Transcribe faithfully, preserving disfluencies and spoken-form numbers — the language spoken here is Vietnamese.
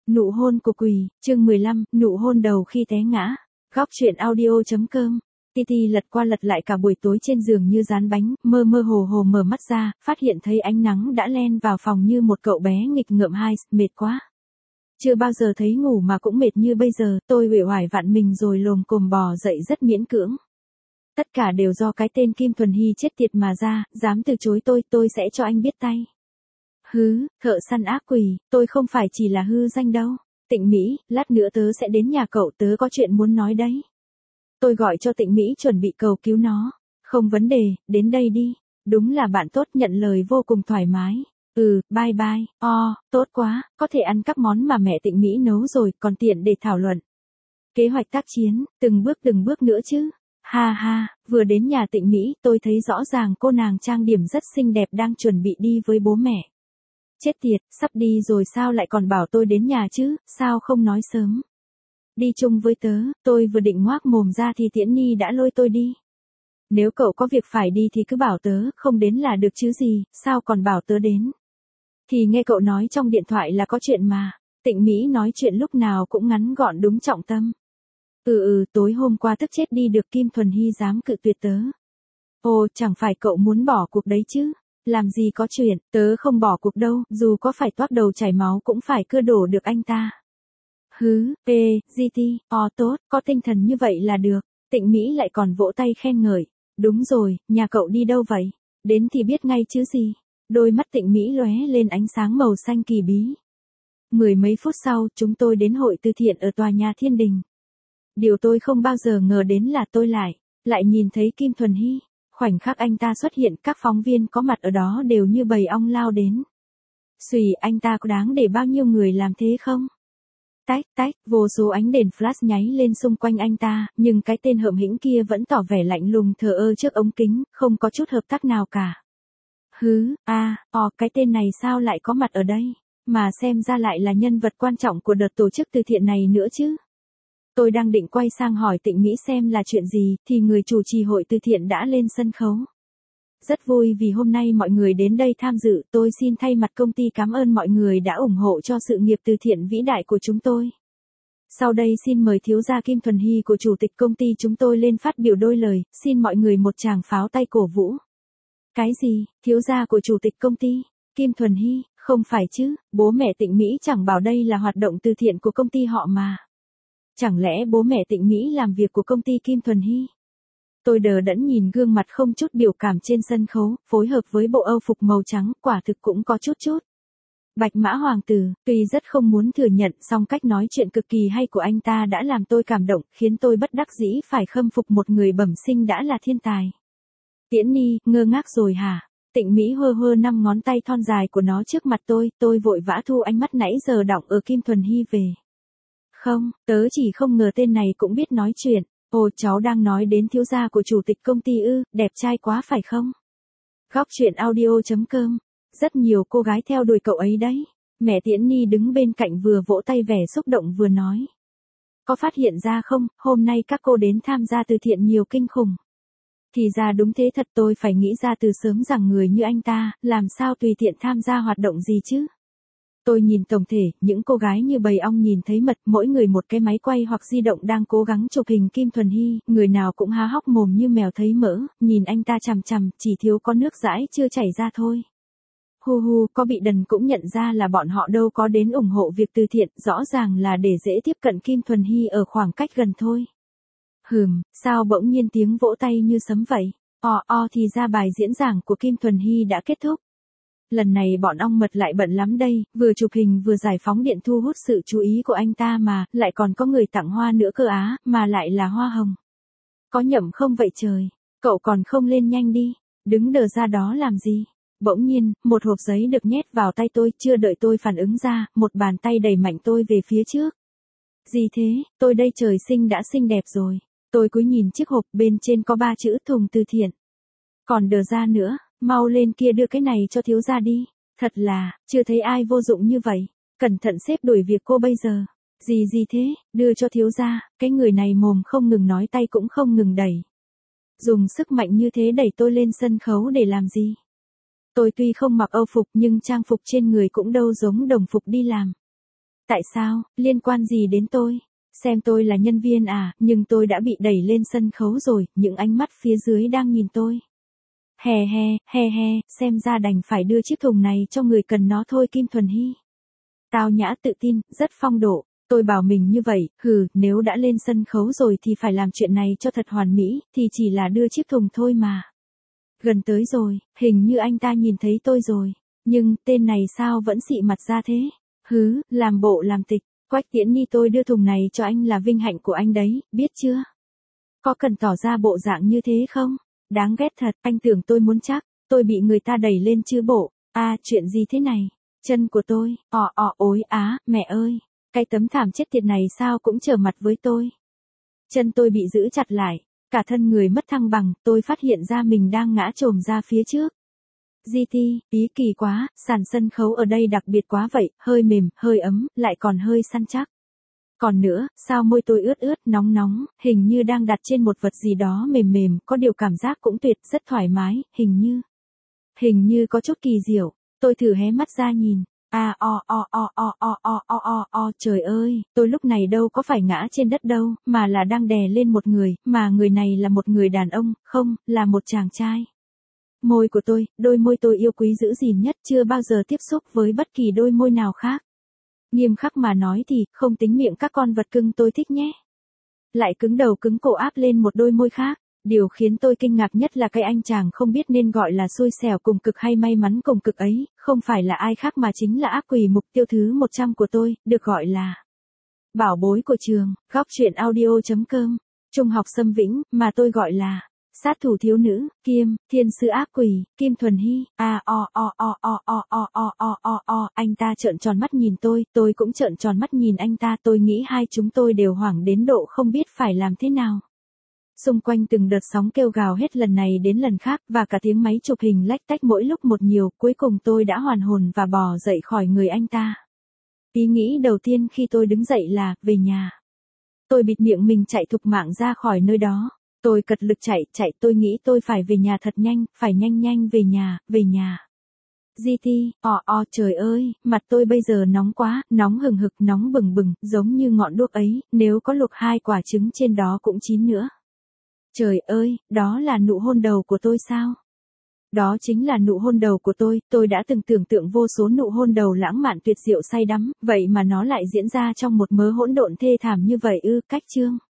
Nụ hôn của quỷ, chương mười lăm, nụ hôn đầu khi té ngã. Góc truyện audio.com. Titi lật qua lật lại cả buổi tối trên giường như dán bánh, mơ mơ hồ hồ mở mắt ra, phát hiện thấy ánh nắng đã len vào phòng như một cậu bé nghịch ngợm hai, mệt quá. Chưa bao giờ thấy ngủ mà cũng mệt như bây giờ, tôi uể oải vặn mình rồi lồm cồm bò dậy rất miễn cưỡng. Tất cả đều do cái tên Kim Thuần Hy chết tiệt mà ra, dám từ chối tôi, tôi sẽ cho anh biết tay. Hứ, thợ săn ác quỷ, tôi không phải chỉ là hư danh đâu. Tịnh Mỹ, lát nữa tớ sẽ đến nhà cậu, tớ có chuyện muốn nói đấy. Tôi gọi cho Tịnh Mỹ chuẩn bị cầu cứu nó. Không vấn đề, đến đây đi. Đúng là bạn tốt, nhận lời vô cùng thoải mái. Ừ, bye bye, o, oh, tốt quá, có thể ăn các món mà mẹ Tịnh Mỹ nấu rồi, còn tiện để thảo luận. Kế hoạch tác chiến, từng bước từng bước nữa chứ. Ha ha, vừa đến nhà Tịnh Mỹ, tôi thấy rõ ràng cô nàng trang điểm rất xinh đẹp đang chuẩn bị đi với bố mẹ. Chết tiệt, sắp đi rồi sao lại còn bảo tôi đến nhà chứ, sao không nói sớm. Đi chung với tớ, tôi vừa định ngoác mồm ra thì Tiễn Nhi đã lôi tôi đi. Nếu cậu có việc phải đi thì cứ bảo tớ, không đến là được chứ gì, sao còn bảo tớ đến. Thì nghe cậu nói trong điện thoại là có chuyện mà. Tịnh Mỹ nói chuyện lúc nào cũng ngắn gọn đúng trọng tâm. Ừ ừ, tối hôm qua tức chết đi được Kim Thuần Hy dám cự tuyệt tớ. Ồ, chẳng phải cậu muốn bỏ cuộc đấy chứ. Làm gì có chuyện, tớ không bỏ cuộc đâu, dù có phải toát đầu chảy máu cũng phải cưa đổ được anh ta. Hứ, ê, giê tê, o tốt, có tinh thần như vậy là được. Tịnh Mỹ lại còn vỗ tay khen ngợi. Đúng rồi, nhà cậu đi đâu vậy? Đến thì biết ngay chứ gì. Đôi mắt Tịnh Mỹ lóe lên ánh sáng màu xanh kỳ bí. Mười mấy phút sau, chúng tôi đến hội từ thiện ở tòa nhà Thiên Đình. Điều tôi không bao giờ ngờ đến là tôi lại, lại nhìn thấy Kim Thuần Hy. Khoảnh khắc anh ta xuất hiện, các phóng viên có mặt ở đó đều như bầy ong lao đến. Xùy, anh ta có đáng để bao nhiêu người làm thế không? Tách, tách, vô số ánh đèn flash nháy lên xung quanh anh ta, nhưng cái tên hợm hĩnh kia vẫn tỏ vẻ lạnh lùng thờ ơ trước ống kính, không có chút hợp tác nào cả. Hứ, a, à, ò, cái tên này sao lại có mặt ở đây, mà xem ra lại là nhân vật quan trọng của đợt tổ chức từ thiện này nữa chứ. Tôi đang định quay sang hỏi Tịnh Mỹ xem là chuyện gì, thì người chủ trì hội từ thiện đã lên sân khấu. Rất vui vì hôm nay mọi người đến đây tham dự, tôi xin thay mặt công ty cảm ơn mọi người đã ủng hộ cho sự nghiệp từ thiện vĩ đại của chúng tôi. Sau đây xin mời thiếu gia Kim Thuần Hy của chủ tịch công ty chúng tôi lên phát biểu đôi lời, xin mọi người một tràng pháo tay cổ vũ. Cái gì, thiếu gia của chủ tịch công ty, Kim Thuần Hy, không phải chứ, bố mẹ Tịnh Mỹ chẳng bảo đây là hoạt động từ thiện của công ty họ mà. Chẳng lẽ bố mẹ Tịnh Mỹ làm việc của công ty Kim Thuần Hy? Tôi đờ đẫn nhìn gương mặt không chút biểu cảm trên sân khấu, phối hợp với bộ âu phục màu trắng, quả thực cũng có chút chút. Bạch Mã Hoàng tử, tuy rất không muốn thừa nhận, song cách nói chuyện cực kỳ hay của anh ta đã làm tôi cảm động, khiến tôi bất đắc dĩ phải khâm phục một người bẩm sinh đã là thiên tài. Tiễn Nhi, ngơ ngác rồi hả? Tịnh Mỹ hơ hơ năm ngón tay thon dài của nó trước mặt tôi, tôi vội vã thu ánh mắt nãy giờ đọng ở Kim Thuần Hy về. Không, tớ chỉ không ngờ tên này cũng biết nói chuyện. Ồ, cháu đang nói đến thiếu gia của chủ tịch công ty ư, đẹp trai quá phải không? Góc truyện audio.com. Rất nhiều cô gái theo đuổi cậu ấy đấy. Mẹ Tiễn Nhi đứng bên cạnh vừa vỗ tay vẻ xúc động vừa nói. Có phát hiện ra không, hôm nay các cô đến tham gia từ thiện nhiều kinh khủng. Thì ra đúng thế thật, tôi phải nghĩ ra từ sớm rằng người như anh ta, làm sao tùy tiện tham gia hoạt động gì chứ? Tôi nhìn tổng thể, những cô gái như bầy ong nhìn thấy mật, mỗi người một cái máy quay hoặc di động đang cố gắng chụp hình Kim Thuần Hy, người nào cũng há hốc mồm như mèo thấy mỡ, nhìn anh ta chằm chằm, chỉ thiếu có nước dãi chưa chảy ra thôi. Hu hu, có bị đần cũng nhận ra là bọn họ đâu có đến ủng hộ việc từ thiện, rõ ràng là để dễ tiếp cận Kim Thuần Hy ở khoảng cách gần thôi. Hừm, sao bỗng nhiên tiếng vỗ tay như sấm vậy? O o thì ra bài diễn giảng của Kim Thuần Hy đã kết thúc. Lần này bọn ong mật lại bận lắm đây, vừa chụp hình vừa giải phóng điện thu hút sự chú ý của anh ta mà, lại còn có người tặng hoa nữa cơ á, mà lại là hoa hồng. Có nhầm không vậy trời, cậu còn không lên nhanh đi, đứng đờ ra đó làm gì? Bỗng nhiên, một hộp giấy được nhét vào tay tôi, chưa đợi tôi phản ứng ra, một bàn tay đẩy mạnh tôi về phía trước. Gì thế, tôi đây trời sinh đã xinh đẹp rồi. Tôi cúi nhìn chiếc hộp, bên trên có ba chữ thùng từ thiện. Còn đờ ra nữa. Mau lên kia đưa cái này cho thiếu gia đi. Thật là, chưa thấy ai vô dụng như vậy. Cẩn thận sếp đuổi việc cô bây giờ. Gì gì thế, đưa cho thiếu gia, cái người này mồm không ngừng nói tay cũng không ngừng đẩy. Dùng sức mạnh như thế đẩy tôi lên sân khấu để làm gì? Tôi tuy không mặc âu phục nhưng trang phục trên người cũng đâu giống đồng phục đi làm. Tại sao, liên quan gì đến tôi? Xem tôi là nhân viên à, nhưng tôi đã bị đẩy lên sân khấu rồi, những ánh mắt phía dưới đang nhìn tôi. Hè he, he he, xem ra đành phải đưa chiếc thùng này cho người cần nó thôi Kim Thuần Hy. Tao nhã tự tin, rất phong độ. Tôi bảo mình như vậy, hừ, nếu đã lên sân khấu rồi thì phải làm chuyện này cho thật hoàn mỹ, thì chỉ là đưa chiếc thùng thôi mà. Gần tới rồi, hình như anh ta nhìn thấy tôi rồi. Nhưng, tên này sao vẫn xị mặt ra thế? Hứ, làm bộ làm tịch. Quách Tiễn Nhi, tôi đưa thùng này cho anh là vinh hạnh của anh đấy, biết chưa? Có cần tỏ ra bộ dạng như thế không? Đáng ghét thật, anh tưởng tôi muốn chắc, tôi bị người ta đẩy lên chứ bộ. À, chuyện gì thế này? Chân của tôi, ọ ọ ối á, mẹ ơi. Cái tấm thảm chết tiệt này sao cũng trở mặt với tôi. Chân tôi bị giữ chặt lại, cả thân người mất thăng bằng, tôi phát hiện ra mình đang ngã chồm ra phía trước. giê tê, ý kỳ quá, sàn sân khấu ở đây đặc biệt quá vậy, hơi mềm, hơi ấm, lại còn hơi săn chắc. Còn nữa, sao môi tôi ướt ướt, nóng nóng, hình như đang đặt trên một vật gì đó mềm mềm, có điều cảm giác cũng tuyệt, rất thoải mái, hình như. Hình như có chút kỳ diệu, tôi thử hé mắt ra nhìn. À o o o o o o o o o trời ơi, tôi lúc này đâu có phải ngã trên đất đâu, mà là đang đè lên một người, mà người này là một người đàn ông, không, là một chàng trai. Môi của tôi, đôi môi tôi yêu quý giữ gìn nhất, chưa bao giờ tiếp xúc với bất kỳ đôi môi nào khác. Nghiêm khắc mà nói thì, không tính miệng các con vật cưng tôi thích nhé. Lại cứng đầu cứng cổ áp lên một đôi môi khác. Điều khiến tôi kinh ngạc nhất là cái anh chàng không biết nên gọi là xui xẻo cùng cực hay may mắn cùng cực ấy, không phải là ai khác mà chính là ác quỷ mục tiêu thứ một trăm của tôi, được gọi là bảo bối của trường, góc truyện audio chấm com, trung học Sâm Vĩnh, mà tôi gọi là sát thủ thiếu nữ, Kiêm, thiên sư ác quỷ, Kim Thuần Hy. À o o o o o o o o o o, anh ta trợn tròn mắt nhìn tôi, tôi cũng trợn tròn mắt nhìn anh ta, tôi nghĩ hai chúng tôi đều hoảng đến độ không biết phải làm thế nào. Xung quanh từng đợt sóng kêu gào hết lần này đến lần khác, và cả tiếng máy chụp hình lách tách mỗi lúc một nhiều, cuối cùng tôi đã hoàn hồn và bò dậy khỏi người anh ta. Ý nghĩ đầu tiên khi tôi đứng dậy là, về nhà. Tôi bịt miệng mình chạy thục mạng ra khỏi nơi đó. Tôi cật lực chạy, chạy, tôi nghĩ tôi phải về nhà thật nhanh, phải nhanh nhanh về nhà, về nhà. giê tê, o o trời ơi, mặt tôi bây giờ nóng quá, nóng hừng hực, nóng bừng bừng, giống như ngọn đuốc ấy, nếu có luộc hai quả trứng trên đó cũng chín nữa. Trời ơi, đó là nụ hôn đầu của tôi sao? Đó chính là nụ hôn đầu của tôi, tôi đã từng tưởng tượng vô số nụ hôn đầu lãng mạn tuyệt diệu say đắm, vậy mà nó lại diễn ra trong một mớ hỗn độn thê thảm như vậy ư, cách chương.